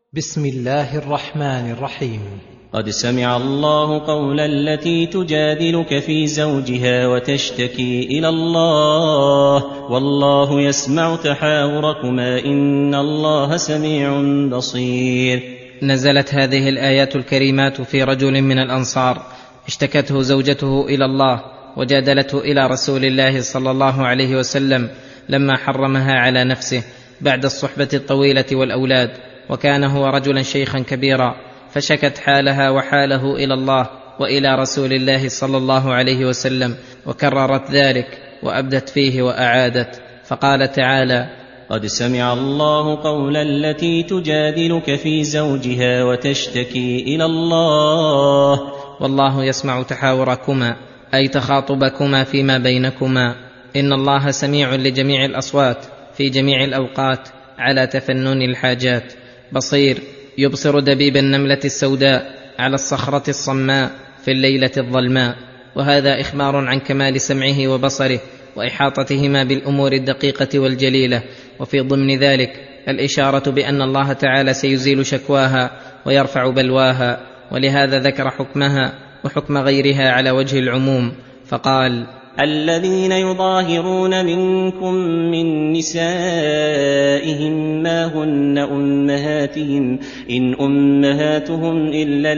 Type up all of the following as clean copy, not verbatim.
بسم الله الرحمن الرحيم. قد سمع الله قول التي تجادلك في زوجها وتشتكي إلى الله والله يسمع تحاوركما إن الله سميع بصير. نزلت هذه الآيات الكريمات في رجل من الأنصار اشتكته زوجته إلى الله وجادلته إلى رسول الله صلى الله عليه وسلم لما حرمها على نفسه بعد الصحبة الطويلة والأولاد، وكان هو رجلا شيخا كبيرا، فشكت حالها وحاله إلى الله وإلى رسول الله صلى الله عليه وسلم، وكررت ذلك وأبدت فيه وأعادت، فقال تعالى: قد سمع الله قول التي تجادلك في زوجها وتشتكي إلى الله والله يسمع تحاوركما أي تخاطبكما فيما بينكما، إن الله سميع لجميع الأصوات في جميع الأوقات على تفنن الحاجات، بصير يبصر دبيب النملة السوداء على الصخرة الصماء في الليلة الظلماء. وهذا إخبار عن كمال سمعه وبصره وإحاطتهما بالأمور الدقيقة والجليلة، وفي ضمن ذلك الإشارة بأن الله تعالى سيزيل شكواها ويرفع بلواها، ولهذا ذكر حكمها وحكم غيرها على وجه العموم فقال: الذين يظاهرون منكم من نسائهم ما هن أمهاتهم إن أمهاتهم إلا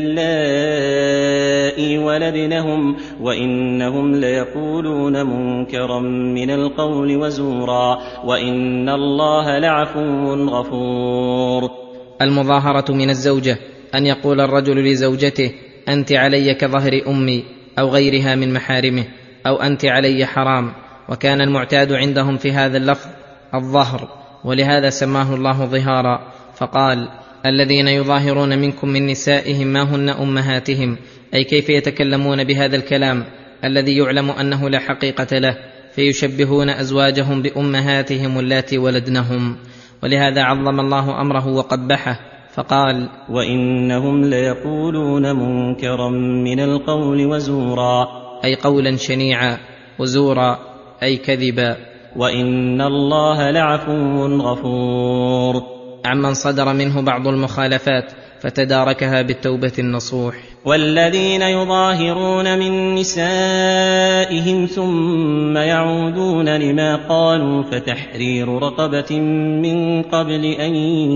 اللائي ولدنهم وإنهم ليقولون منكرا من القول وزورا وإن الله لعفو غفور. المظاهرة من الزوجة أن يقول الرجل لزوجته: أنت علي كظهر أمي أو غيرها من محارمه، أو أنت علي حرام، وكان المعتاد عندهم في هذا اللفظ الظهر، ولهذا سماه الله ظهارا، فقال: الذين يظاهرون منكم من نسائهم ما هن أمهاتهم، أي كيف يتكلمون بهذا الكلام الذي يعلم أنه لا حقيقة له، فيشبهون أزواجهم بأمهاتهم اللاتي ولدنهم، ولهذا عظم الله أمره وقبحه فقال: وإنهم ليقولون منكرا من القول وزورا، أي قولا شنيعا، وزورا أي كذبا، وإن الله لعفو غفور. عمن صدر منه بعض المخالفات فتداركها بالتوبة النصوح. والذين يظاهرون من نسائهم ثم يعودون لما قالوا فتحرير رقبة من قبل أن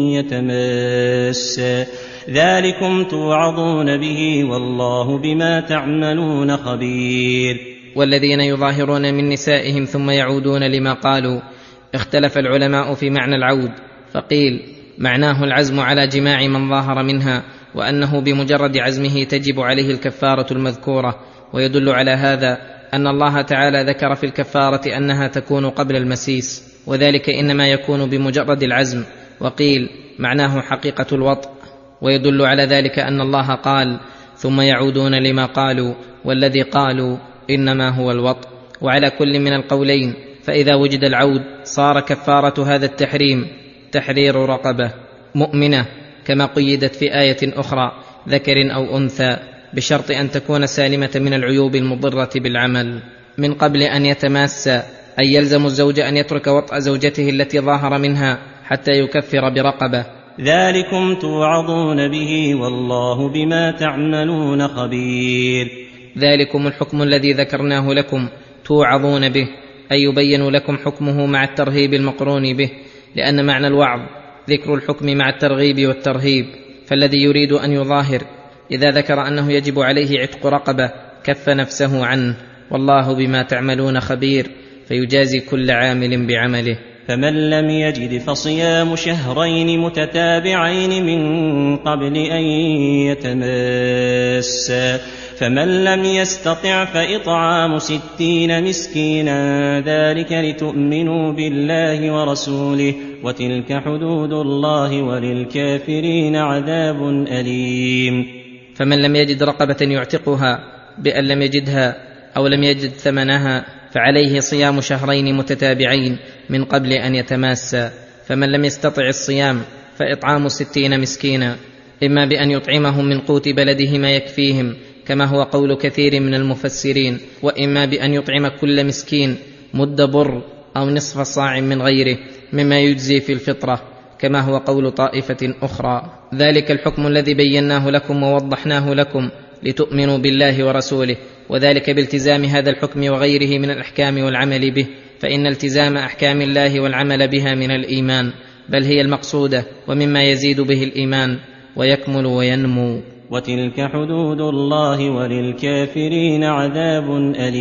يتماسا ذلكم توعظون به والله بما تعملون خبير. والذين يظاهرون من نسائهم ثم يعودون لما قالوا، اختلف العلماء في معنى العود، فقيل معناه العزم على جماع من ظاهر منها، وأنه بمجرد عزمه تجب عليه الكفارة المذكورة، ويدل على هذا أن الله تعالى ذكر في الكفارة أنها تكون قبل المسيس، وذلك إنما يكون بمجرد العزم. وقيل معناه حقيقة الوطء، ويدل على ذلك أن الله قال: ثم يعودون لما قالوا، والذي قالوا إنما هو الوطء. وعلى كل من القولين فإذا وجد العود صار كفارة هذا التحريم تحرير رقبة مؤمنة، كما قيدت في آية أخرى: ذكر أو أنثى، بشرط أن تكون سالمة من العيوب المضرة بالعمل. من قبل أن يتماسا، أي يلزم الزوج أن يترك وطأ زوجته التي ظاهر منها حتى يكفر برقبة. ذلكم توعظون به والله بما تعملون خبير. ذلكم الحكم الذي ذكرناه لكم توعظون به، أي يبين لكم حكمه مع الترهيب المقرون به، لأن معنى الوعظ ذكر الحكم مع الترغيب والترهيب، فالذي يريد أن يظاهر إذا ذكر أنه يجب عليه عتق رقبة كف نفسه عنه، والله بما تعملون خبير، فيجازي كل عامل بعمله. فمن لم يجد فصيام شهرين متتابعين من قبل أن يتماسا، فمن لم يستطع فإطعام 60 مسكينا، ذلك لتؤمنوا بالله ورسوله، وتلك حدود الله وللكافرين عذاب أليم. فمن لم يجد رقبة يعتقها بأن لم يجدها أو لم يجد ثمنها فعليه صيام شهرين متتابعين من قبل أن يتماسا، فمن لم يستطع الصيام فإطعام 60 مسكينا، إما بأن يطعمهم من قوت بلده ما يكفيهم كما هو قول كثير من المفسرين، وإما بأن يطعم كل مسكين مد بر أو نصف صاع من غيره مما يجزي في الفطرة، كما هو قول طائفة أخرى. ذلك الحكم الذي بيناه لكم ووضحناه لكم لتؤمنوا بالله ورسوله، وذلك بالتزام هذا الحكم وغيره من الأحكام والعمل به، فإن التزام أحكام الله والعمل بها من الإيمان، بل هي المقصودة ومما يزيد به الإيمان ويكمل وينمو. وتلك حدود الله وللكافرين عذاب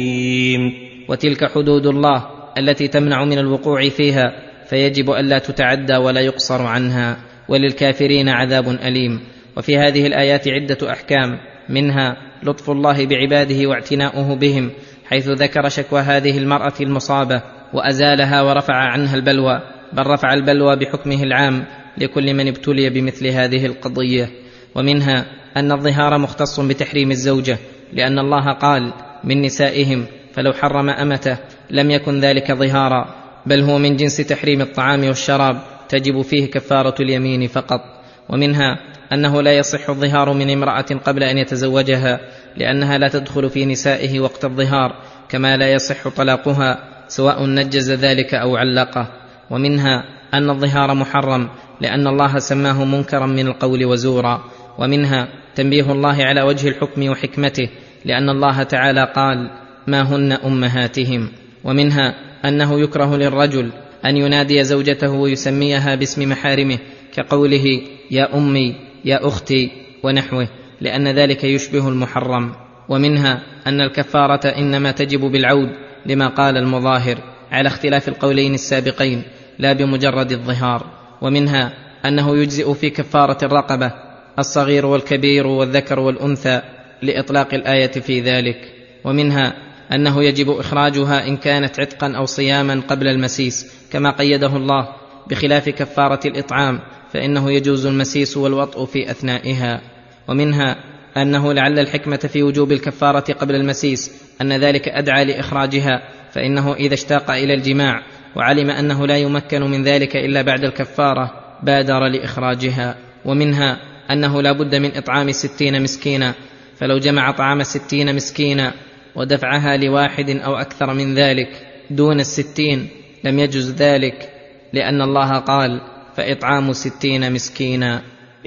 أليم. وتلك حدود الله التي تمنع من الوقوع فيها، فيجب ألا تتعدى ولا يقصر عنها، وللكافرين عذاب أليم. وفي هذه الآيات عدة أحكام، منها لطف الله بعباده واعتناؤه بهم، حيث ذكر شكوى هذه المرأة المصابة وأزالها ورفع عنها البلوى، بل رفع البلوى بحكمه العام لكل من ابتلي بمثل هذه القضية. ومنها أن الظهار مختص بتحريم الزوجة، لأن الله قال من نسائهم فلو حرم أمته لم يكن ذلك ظهارا، بل هو من جنس تحريم الطعام والشراب، تجب فيه كفارة اليمين فقط. ومنها أنه لا يصح الظهار من امرأة قبل أن يتزوجها، لأنها لا تدخل في نسائه وقت الظهار، كما لا يصح طلاقها سواء نجز ذلك أو علقه. ومنها أن الظهار محرم، لأن الله سماه منكرا من القول وزورا. ومنها تنبيه الله على وجه الحكم وحكمته، لأن الله تعالى قال ما هن أمهاتهم. ومنها أنه يكره للرجل أن ينادي زوجته ويسميها باسم محارمه، كقوله يا أمي يا أختي ونحوه، لأن ذلك يشبه المحرم. ومنها أن الكفارة إنما تجب بالعود، لما قال المظاهر، على اختلاف القولين السابقين، لا بمجرد الظهار. ومنها أنه يجزئ في كفارة الرقبة الصغير والكبير والذكر والأنثى، لإطلاق الآية في ذلك. ومنها أنه يجب إخراجها إن كانت عتقا أو صياما قبل المسيس، كما قيده الله، بخلاف كفارة الإطعام، فإنه يجوز المسيس والوطء في أثنائها. ومنها أنه لعل الحكمة في وجوب الكفارة قبل المسيس أن ذلك أدعى لإخراجها، فإنه إذا اشتاق إلى الجماع وعلم أنه لا يمكن من ذلك إلا بعد الكفارة بادر لإخراجها. ومنها أنه لا بد من إطعام 60 مسكينا، فلو جمع طعام 60 مسكينا ودفعها لواحد أو أكثر من ذلك دون 60 لم يجز ذلك، لأن الله قال فإطعام 60 مسكينا.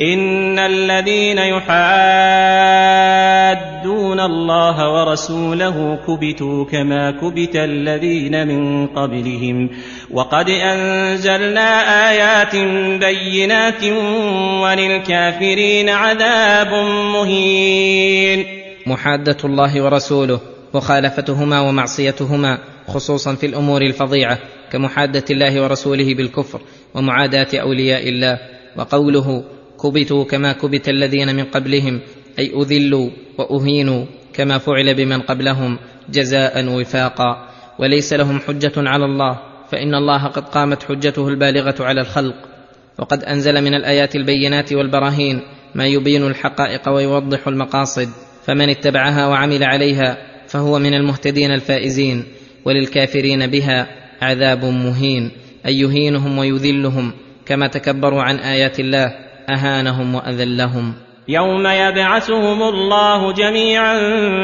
إن الذين يحادون الله ورسوله كبتوا كما كبت الذين من قبلهم، وقد أنزلنا آيات بينات وللكافرين عذاب مهين. محادة الله ورسوله مخالفتهما ومعصيتهما، خصوصا في الأمور الفظيعة كمحادة الله ورسوله بالكفر ومعاداة أولياء الله. وقوله كبتوا كما كبت الذين من قبلهم، أي أذلوا وأهينوا كما فعل بمن قبلهم جزاء وفاقا، وليس لهم حجة على الله، فإن الله قد قامت حجته البالغة على الخلق، وقد أنزل من الآيات البينات والبراهين ما يبين الحقائق ويوضح المقاصد، فمن اتبعها وعمل عليها فهو من المهتدين الفائزين. وللكافرين بها عذاب مهين، أي يهينهم ويذلهم، كما تكبروا عن آيات الله أهانهم وأذلهم. يوم يبعثهم الله جميعا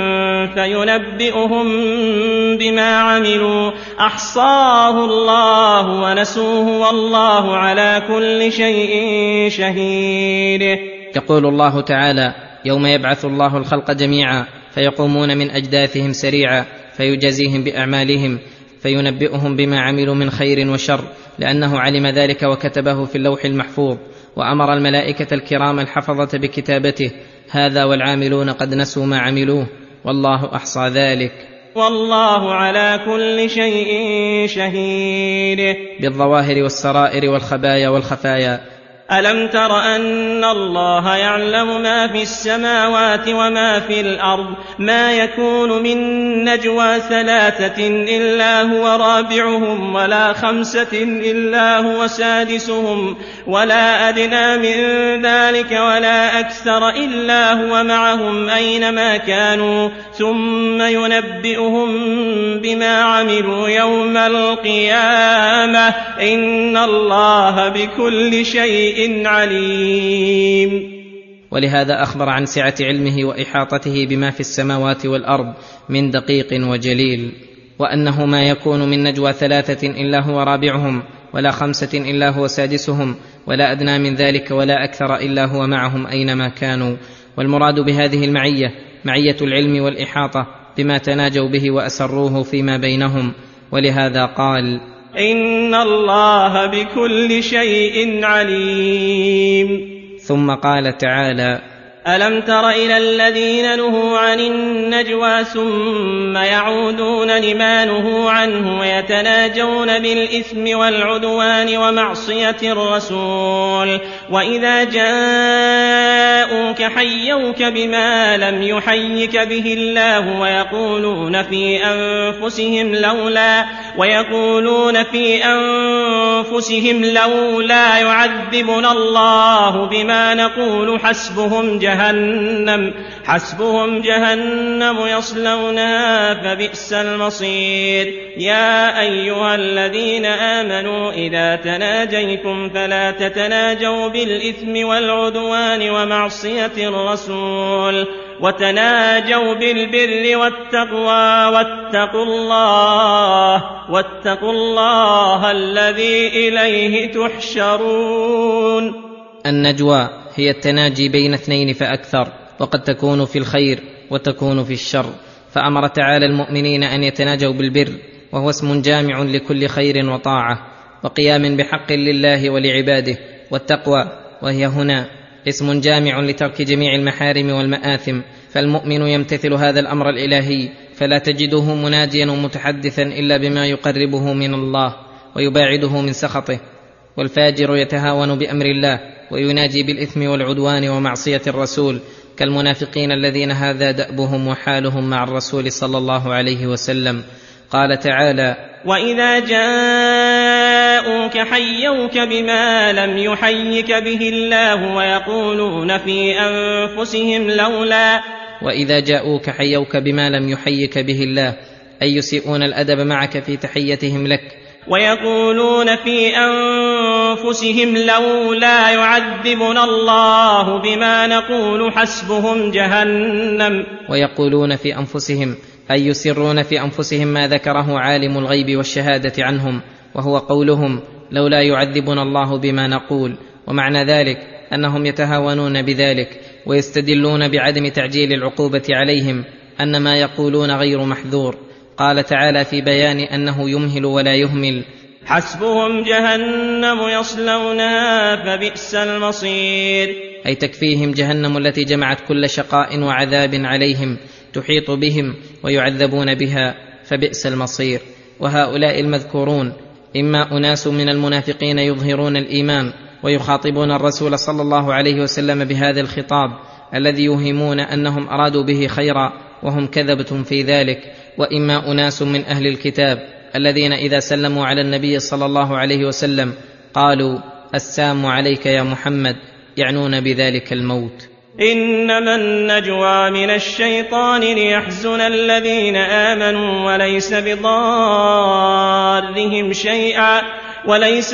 فينبئهم بما عملوا، أحصاه الله ونسوه والله على كل شيء شهيد. يقول الله تعالى يوم يبعث الله الخلق جميعا فيقومون من أجداثهم سريعا فيجازيهم بأعمالهم، فينبئهم بما عملوا من خير وشر، لأنه علم ذلك وكتبه في اللوح المحفوظ، وأمر الملائكة الكرام الحفظة بكتابته، هذا والعاملون قد نسوا ما عملوه والله أحصى ذلك، والله على كل شيء شهيد. بالظواهر والسرائر والخبايا والخفايا. ألم تر أن الله يعلم ما في السماوات وما في الأرض، ما يكون من نجوى 3 إلا هو رابعهم، ولا 5 إلا هو سادسهم، ولا أدنى من ذلك ولا أكثر إلا هو معهم أينما كانوا، ثم ينبئهم بما عملوا يوم القيامة، إن الله بكل شيء عليم. ولهذا أخبر عن سعة علمه وإحاطته بما في السماوات والأرض من دقيق وجليل، وأنه ما يكون من نجوى 3 إلا هو رابعهم، ولا 5 إلا هو سادسهم، ولا أدنى من ذلك ولا أكثر إلا هو معهم أينما كانوا. والمراد بهذه المعية معية العلم والإحاطة بما تناجوا به وأسروه فيما بينهم. ولهذا قال: إن الله بكل شيء عليم. ثم قال تعالى: ألم تر إلى الذين نهوا عن النجوى ثم يعودون لما نهوا عنه ويتناجون بالإثم والعدوان ومعصية الرسول وإذا جاءوك حيوك بما لم يحيك به الله ويقولون في أنفسهم لولا يعذبنا الله بما نقول حسبهم جهنم يصلونها فبئس المصير. يا أيها الذين آمنوا إذا تناجيتم فلا تتناجوا بالإثم والعدوان ومعصية الرسول وتناجوا بالبر والتقوى واتقوا الله الذي إليه تحشرون. النجوى هي التناجي بين 2 فأكثر، وقد تكون في الخير وتكون في الشر، فأمر تعالى المؤمنين أن يتناجوا بالبر، وهو اسم جامع لكل خير وطاعة وقيام بحق لله ولعباده، والتقوى وهي هنا اسم جامع لترك جميع المحارم والمآثم، فالمؤمن يمتثل هذا الأمر الإلهي فلا تجده مناجيا ومتحدثا إلا بما يقربه من الله ويباعده من سخطه، والفاجر يتهاون بأمر الله ويناجي بالإثم والعدوان ومعصية الرسول، كالمنافقين الذين هذا دأبهم وحالهم مع الرسول صلى الله عليه وسلم. قال تعالى: وإذا جاءوك حيوك بما لم يحيك به الله وإذا جاءوك حيوك بما لم يحيك به الله، أي يسيئون الأدب معك في تحيتهم لك، ويقولون في أنفسهم لولا يعذبنا الله بما نقول حسبهم جهنم. ويقولون في أنفسهم أي يسرون في أنفسهم ما ذكره عالم الغيب والشهادة عنهم، وهو قولهم لولا يعذبنا الله بما نقول، ومعنى ذلك أنهم يتهاونون بذلك ويستدلون بعدم تعجيل العقوبة عليهم أن ما يقولون غير محذور. قال تعالى في بيان أنه يمهل ولا يهمل: حسبهم جهنم يصلونها فبئس المصير، أي تكفيهم جهنم التي جمعت كل شقاء وعذاب عليهم، تحيط بهم ويعذبون بها، فبئس المصير. وهؤلاء المذكورون إما أناس من المنافقين يظهرون الإيمان ويخاطبون الرسول صلى الله عليه وسلم بهذا الخطاب الذي يوهمون أنهم أرادوا به خيرا وهم كذبة في ذلك، وإما أناس من أهل الكتاب الذين إذا سلموا على النبي صلى الله عليه وسلم قالوا: السلام عليك يا محمد، يعنون بذلك الموت. إنما النجوى من الشيطان ليحزن الذين آمنوا وليس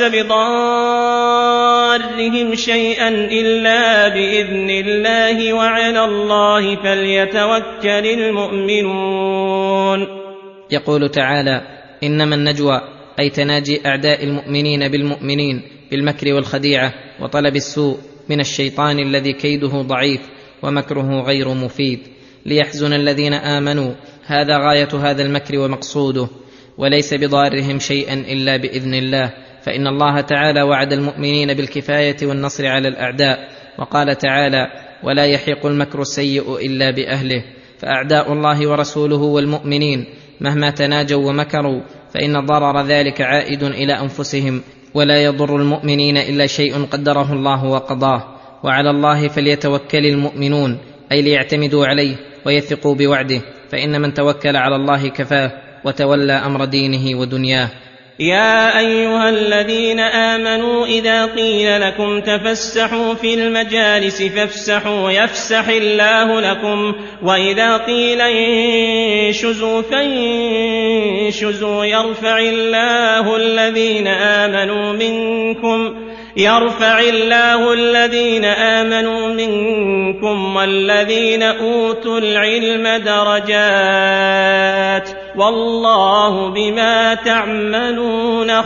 بضارهم شيئا إلا بإذن الله وعلى الله فليتوكل المؤمنون. يقول تعالى: إنما النجوى أي تناجي أعداء المؤمنين بالمؤمنين بالمكر والخديعة وطلب السوء من الشيطان الذي كيده ضعيف ومكره غير مفيد، ليحزن الذين آمنوا، هذا غاية هذا المكر ومقصوده، وليس بضارهم شيئا إلا بإذن الله، فإن الله تعالى وعد المؤمنين بالكفاية والنصر على الأعداء، وقال تعالى: ولا يحيق المكر السيء إلا بأهله. فأعداء الله ورسوله والمؤمنين مهما تناجوا ومكروا فإن ضرر ذلك عائد إلى أنفسهم، ولا يضر المؤمنين إلا شيء قدره الله وقضاه، وعلى الله فليتوكل المؤمنون، أي ليعتمدوا عليه ويثقوا بوعده، فإن من توكل على الله كفاه وتولى أمر دينه ودنياه. يا أيها الذين آمنوا إذا قيل لكم تفسحوا في المجالس فافسحوا يفسح الله لكم، وإذا قيل انشزوا فانشزوا يرفع الله الذين آمنوا منكم والذين أوتوا العلم درجات، والله بما تعملون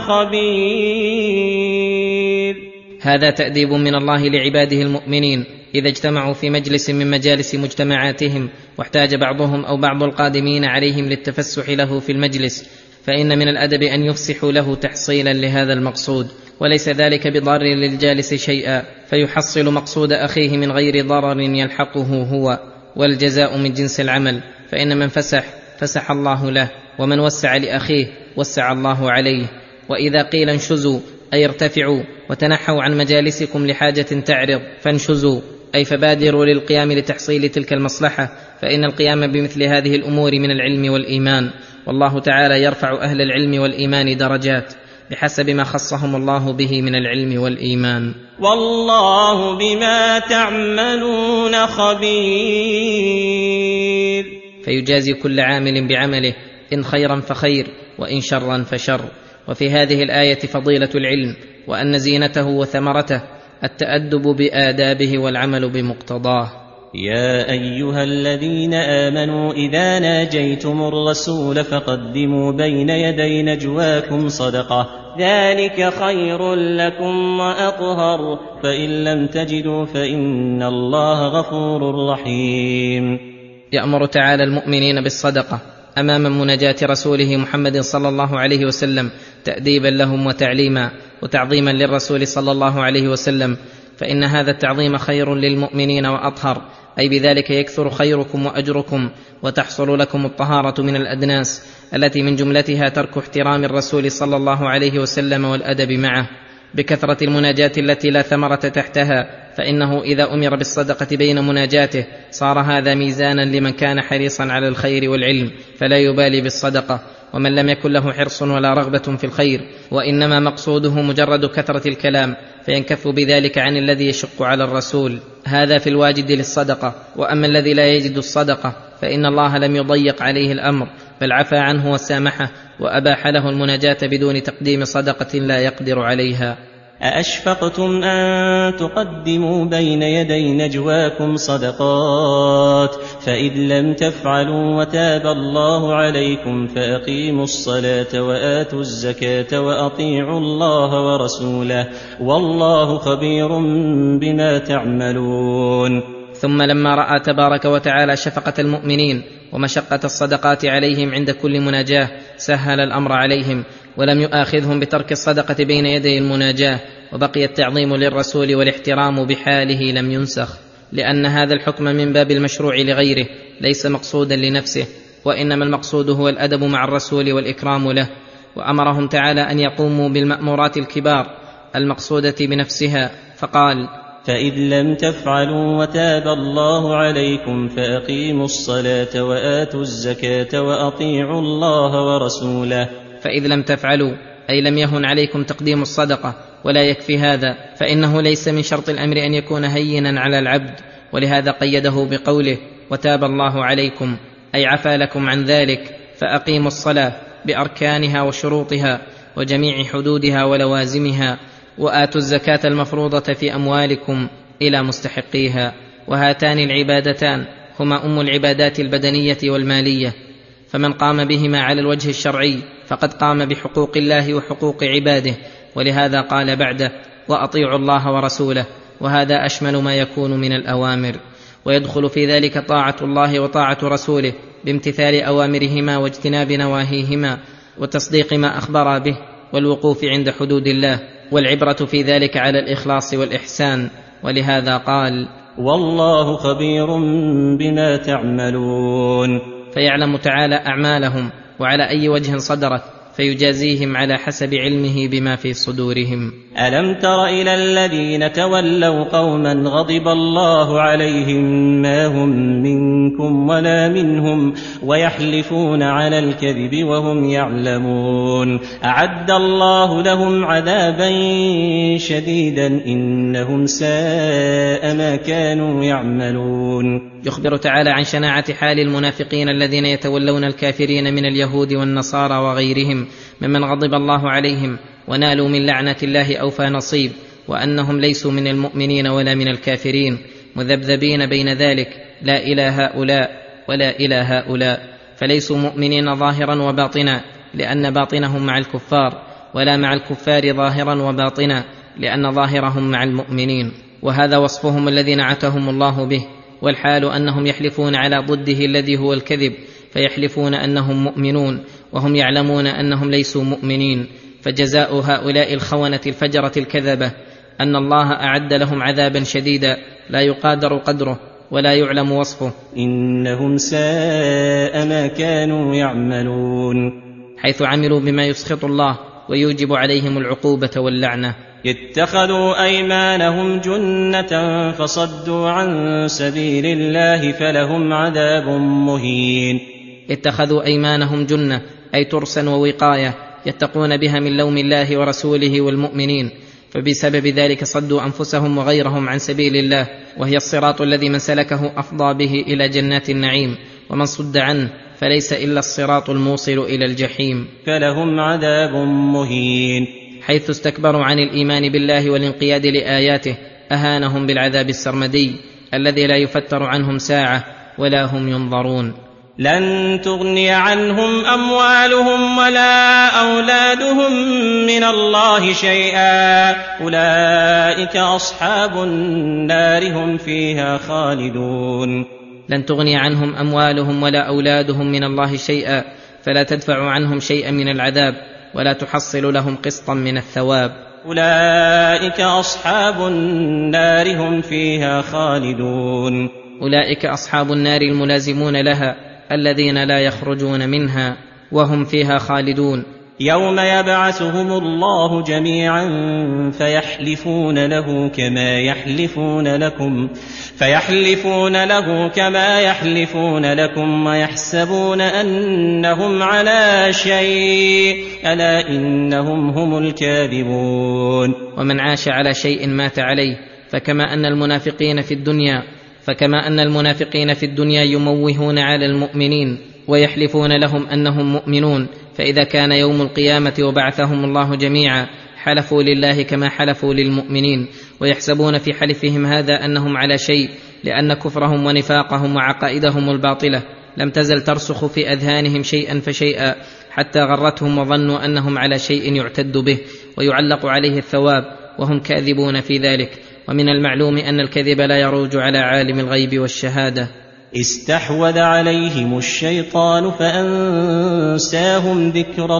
خبير. هذا تأديب من الله لعباده المؤمنين إذا اجتمعوا في مجلس من مجالس مجتمعاتهم واحتاج بعضهم أو بعض القادمين عليهم للتفسح له في المجلس، فإن من الأدب أن يفسحوا له تحصيلا لهذا المقصود، وليس ذلك بضار للجالس شيئا، فيحصل مقصود أخيه من غير ضرر يلحقه هو، والجزاء من جنس العمل، فإن من فسح الله له، ومن وسع لأخيه وسع الله عليه. وإذا قيل انشزوا أي ارتفعوا وتنحوا عن مجالسكم لحاجة تعرض، فانشزوا أي فبادروا للقيام لتحصيل تلك المصلحة، فإن القيام بمثل هذه الأمور من العلم والإيمان، والله تعالى يرفع أهل العلم والإيمان درجات بحسب ما خصهم الله به من العلم والإيمان. والله بما تعملون خبير. فيجازي كل عامل بعمله، إن خيرا فخير وإن شرا فشر. وفي هذه الآية فضيلة العلم، وأن زينته وثمرته التأدب بآدابه والعمل بمقتضاه. يا أيها الذين آمنوا إذا ناجيتم الرسول فقدموا بين يدي نجواكم صدقة، ذلك خير لكم وأطهر، فإن لم تجدوا فإن الله غفور رحيم. يأمر تعالى المؤمنين بالصدقة أمام مناجاة رسوله محمد صلى الله عليه وسلم، تأديبا لهم وتعليما وتعظيما للرسول صلى الله عليه وسلم، فإن هذا التعظيم خير للمؤمنين وأطهر، أي بذلك يكثر خيركم وأجركم، وتحصل لكم الطهارة من الأدناس التي من جملتها ترك احترام الرسول صلى الله عليه وسلم والأدب معه، بكثرة المناجاة التي لا ثمرة تحتها، فإنه إذا أمر بالصدقة بين مناجاته صار هذا ميزانا لمن كان حريصا على الخير والعلم فلا يبالي بالصدقة، ومن لم يكن له حرص ولا رغبة في الخير وإنما مقصوده مجرد كثرة الكلام فينكف بذلك عن الذي يشق على الرسول. هذا في الواجد للصدقة. وأما الذي لا يجد الصدقة فإن الله لم يضيق عليه الأمر، بل عفى عنه وسامحه وأباح له المناجاة بدون تقديم صدقة لا يقدر عليها. أأشفقتم أن تقدموا بين يدي نجواكم صدقات، فإذ لم تفعلوا وتاب الله عليكم فأقيموا الصلاة وآتوا الزكاة وأطيعوا الله ورسوله، والله خبير بما تعملون. ثم لما رأى تبارك وتعالى شفقة المؤمنين ومشقة الصدقات عليهم عند كل مناجاة سهل الأمر عليهم، ولم يؤاخذهم بترك الصدقة بين يدي المناجاة، وبقي التعظيم للرسول والاحترام بحاله لم ينسخ، لأن هذا الحكم من باب المشروع لغيره ليس مقصودا لنفسه، وإنما المقصود هو الأدب مع الرسول والإكرام له. وأمرهم تعالى أن يقوموا بالمأمورات الكبار المقصودة بنفسها، فقال: فإذ لم تفعلوا وتاب الله عليكم فأقيموا الصلاة وآتوا الزكاة وأطيعوا الله ورسوله. فإذ لم تفعلوا أي لم يهن عليكم تقديم الصدقة، ولا يكفي هذا، فإنه ليس من شرط الأمر أن يكون هينا على العبد، ولهذا قيده بقوله: وتاب الله عليكم، أي عفى لكم عن ذلك، فأقيموا الصلاة بأركانها وشروطها وجميع حدودها ولوازمها، وآتوا الزكاة المفروضة في أموالكم إلى مستحقيها. وهاتان العبادتان هما أم العبادات البدنية والمالية، فمن قام بهما على الوجه الشرعي فقد قام بحقوق الله وحقوق عباده، ولهذا قال بعده: وأطيعوا الله ورسوله، وهذا أشمل ما يكون من الأوامر، ويدخل في ذلك طاعة الله وطاعة رسوله بامتثال أوامرهما واجتناب نواهيهما وتصديق ما أخبر به والوقوف عند حدود الله، والعبرة في ذلك على الإخلاص والإحسان. ولهذا قال: والله خبير بما تعملون. فيعلم تعالى أعمالهم وعلى أي وجه صدرت، فيجازيهم على حسب علمه بما في صدورهم. ألم تر إلى الذين تولوا قوما غضب الله عليهم ما هم منكم ولا منهم ويحلفون على الكذب وهم يعلمون، أعد الله لهم عذابا شديدا إنهم ساء ما كانوا يعملون. يخبر تعالى عن شناعة حال المنافقين الذين يتولون الكافرين من اليهود والنصارى وغيرهم ممن غضب الله عليهم ونالوا من لعنة الله أوفى نصيب، وأنهم ليسوا من المؤمنين ولا من الكافرين، مذبذبين بين ذلك، لا إلى هؤلاء ولا إلى هؤلاء. فليسوا مؤمنين ظاهرا وباطنا، لأن باطنهم مع الكفار، ولا مع الكفار ظاهرا وباطنا، لأن ظاهرهم مع المؤمنين. وهذا وصفهم الذي نعتهم الله به، والحال أنهم يحلفون على ضده الذي هو الكذب، فيحلفون أنهم مؤمنون وهم يعلمون أنهم ليسوا مؤمنين. فجزاء هؤلاء الخونة الفجرة الكذبة أن الله أعد لهم عذابا شديدا لا يقادر قدره ولا يعلم وصفه، إنهم ساء ما كانوا يعملون، حيث عملوا بما يسخط الله ويوجب عليهم العقوبة واللعنة. اتخذوا أيمانهم جنة فصدوا عن سبيل الله فلهم عذاب مهين. اتخذوا أيمانهم جنة أي ترسا ووقاية يتقون بها من لوم الله ورسوله والمؤمنين، فبسبب ذلك صدوا أنفسهم وغيرهم عن سبيل الله، وهي الصراط الذي من سلكه أفضى به إلى جنات النعيم، ومن صد عنه فليس إلا الصراط الموصل إلى الجحيم، فلهم عذاب مهين. حيث استكبروا عن الإيمان بالله والانقياد لآياته أهانهم بالعذاب السرمدي الذي لا يفتر عنهم ساعة ولا هم ينظرون. لن تغني عنهم أموالهم ولا أولادهم من الله شيئا، أولئك أصحاب النار هم فيها خالدون. لن تغني عنهم أموالهم ولا أولادهم من الله شيئا، فلا تدفع عنهم شيئا من العذاب ولا تحصل لهم قسطا من الثواب. أولئك أصحاب النار هم فيها خالدون. أولئك أصحاب النار الملازمون لها الذين لا يخرجون منها وهم فيها خالدون. يوم يبعثهم الله جميعا فيحلفون له كما يحلفون لكم ويحسبون أنهم على شيء، ألا إنهم هم الكاذبون. ومن عاش على شيء مات عليه، فكما أن المنافقين في الدنيا يموهون على المؤمنين ويحلفون لهم أنهم مؤمنون، فإذا كان يوم القيامة وبعثهم الله جميعا حلفوا لله كما حلفوا للمؤمنين، ويحسبون في حلفهم هذا أنهم على شيء، لأن كفرهم ونفاقهم وعقائدهم الباطلة لم تزل ترسخ في أذهانهم شيئا فشيئا، حتى غرتهم وظنوا أنهم على شيء يعتد به ويعلق عليه الثواب، وهم كاذبون في ذلك. ومن المعلوم أن الكذب لا يروج على عالم الغيب والشهادة. استحوذ عليهم الشيطان فأنساهم ذكر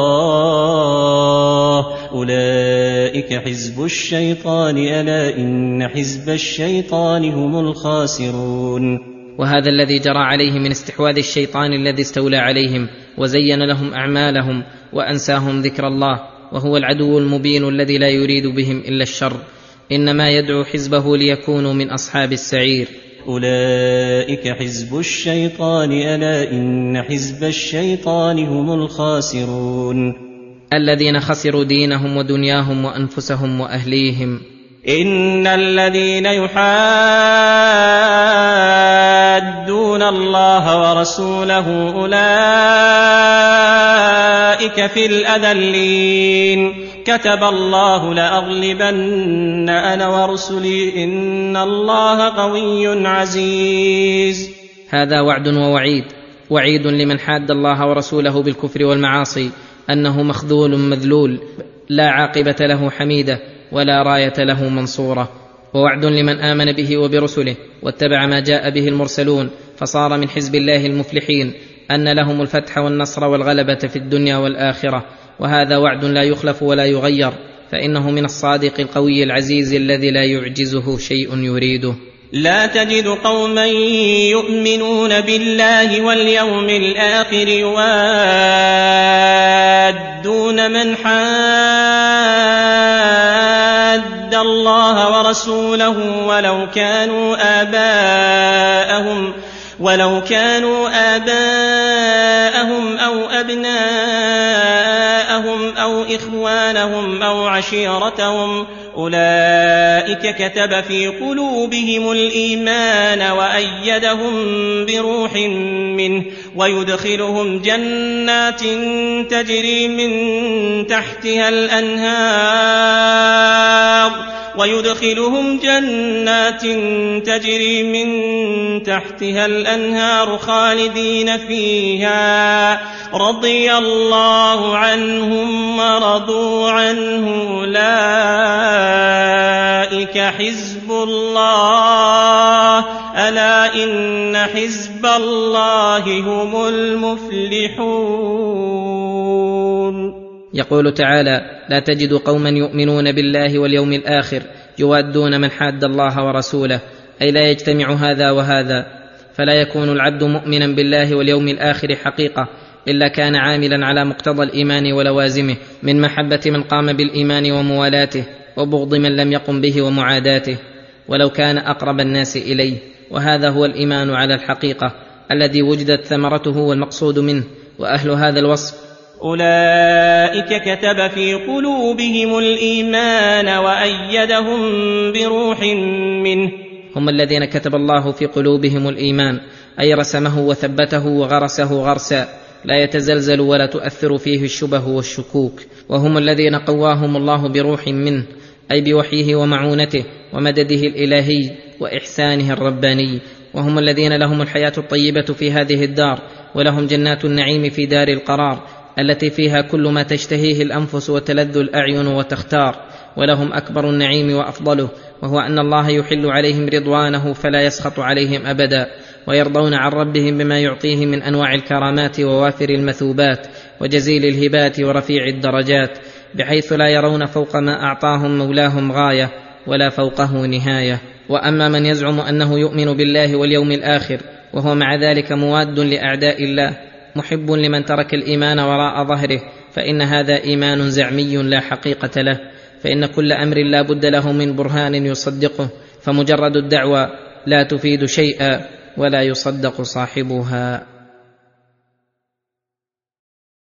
الله، أولئك حزب الشيطان، ألا إن حزب الشيطان هم الخاسرون. وهذا الذي جرى عليه من استحواذ الشيطان الذي استولى عليهم وزين لهم أعمالهم وأنساهم ذكر الله، وهو العدو المبين الذي لا يريد بهم إلا الشر، إنما يدعو حزبه ليكونوا من أصحاب السعير. أولئك حزب الشيطان، ألا إن حزب الشيطان هم الخاسرون. الذين خسروا دينهم ودنياهم وأنفسهم وأهليهم. إن الذين يحادون الله ورسوله أولئك في الأذلين، كتب الله لأغلبن أنا ورسلي إن الله قوي عزيز. هذا وعد ووعيد. وعيد لمن حاد الله ورسوله بالكفر والمعاصي أنه مخذول مذلول لا عاقبة له حميدة ولا راية له منصورة. ووعد لمن آمن به وبرسله واتبع ما جاء به المرسلون فصار من حزب الله المفلحين أن لهم الفتح والنصر والغلبة في الدنيا والآخرة. وهذا وعد لا يخلف ولا يغير، فإنه من الصادق القوي العزيز الذي لا يعجزه شيء يريده. لا تجد قوما يؤمنون بالله واليوم الآخر يوادون من حاد الله ورسوله ولو كانوا آباءهم أو أبناءهم أو إخوانهم أو عشيرتهم، أولئك كتب في قلوبهم الإيمان وأيدهم بروح منه ويدخلهم جنات تجري من تحتها الأنهار خالدين فيها رضي الله عنهم ورضوا عنه أولئك حزب الله ألا إن حزب الله هم المفلحون. يقول تعالى: لا تجد قوما يؤمنون بالله واليوم الآخر يوادون من حاد الله ورسوله، أي لا يجتمع هذا وهذا، فلا يكون العبد مؤمنا بالله واليوم الآخر حقيقة إلا كان عاملا على مقتضى الإيمان ولوازمه من محبة من قام بالإيمان وموالاته، وبغض من لم يقم به ومعاداته ولو كان أقرب الناس إليه. وهذا هو الإيمان على الحقيقة الذي وجدت ثمرته والمقصود منه. وأهل هذا الوصف أولئك كتب في قلوبهم الإيمان وأيدهم بروح منه، هم الذين كتب الله في قلوبهم الإيمان، أي رسمه وثبته وغرسه غرسا لا يتزلزل ولا تؤثر فيه الشبه والشكوك. وهم الذين قواهم الله بروح منه، أي بوحيه ومعونته ومدده الإلهي وإحسانه الرباني. وهم الذين لهم الحياة الطيبة في هذه الدار، ولهم جنات النعيم في دار القرار التي فيها كل ما تشتهيه الأنفس وتلذ الأعين وتختار. ولهم أكبر النعيم وأفضله، وهو أن الله يحل عليهم رضوانه فلا يسخط عليهم أبدا، ويرضون عن ربهم بما يعطيه من أنواع الكرامات ووافر المثوبات وجزيل الهبات ورفيع الدرجات، بحيث لا يرون فوق ما أعطاهم مولاهم غاية ولا فوقه نهاية. وأما من يزعم أنه يؤمن بالله واليوم الآخر وهو مع ذلك مواد لأعداء الله محب لمن ترك الإيمان وراء ظهره، فإن هذا إيمان زعمي لا حقيقة له، فإن كل أمر لا بد له من برهان يصدقه، فمجرد الدعوى لا تفيد شيئا ولا يصدق صاحبها.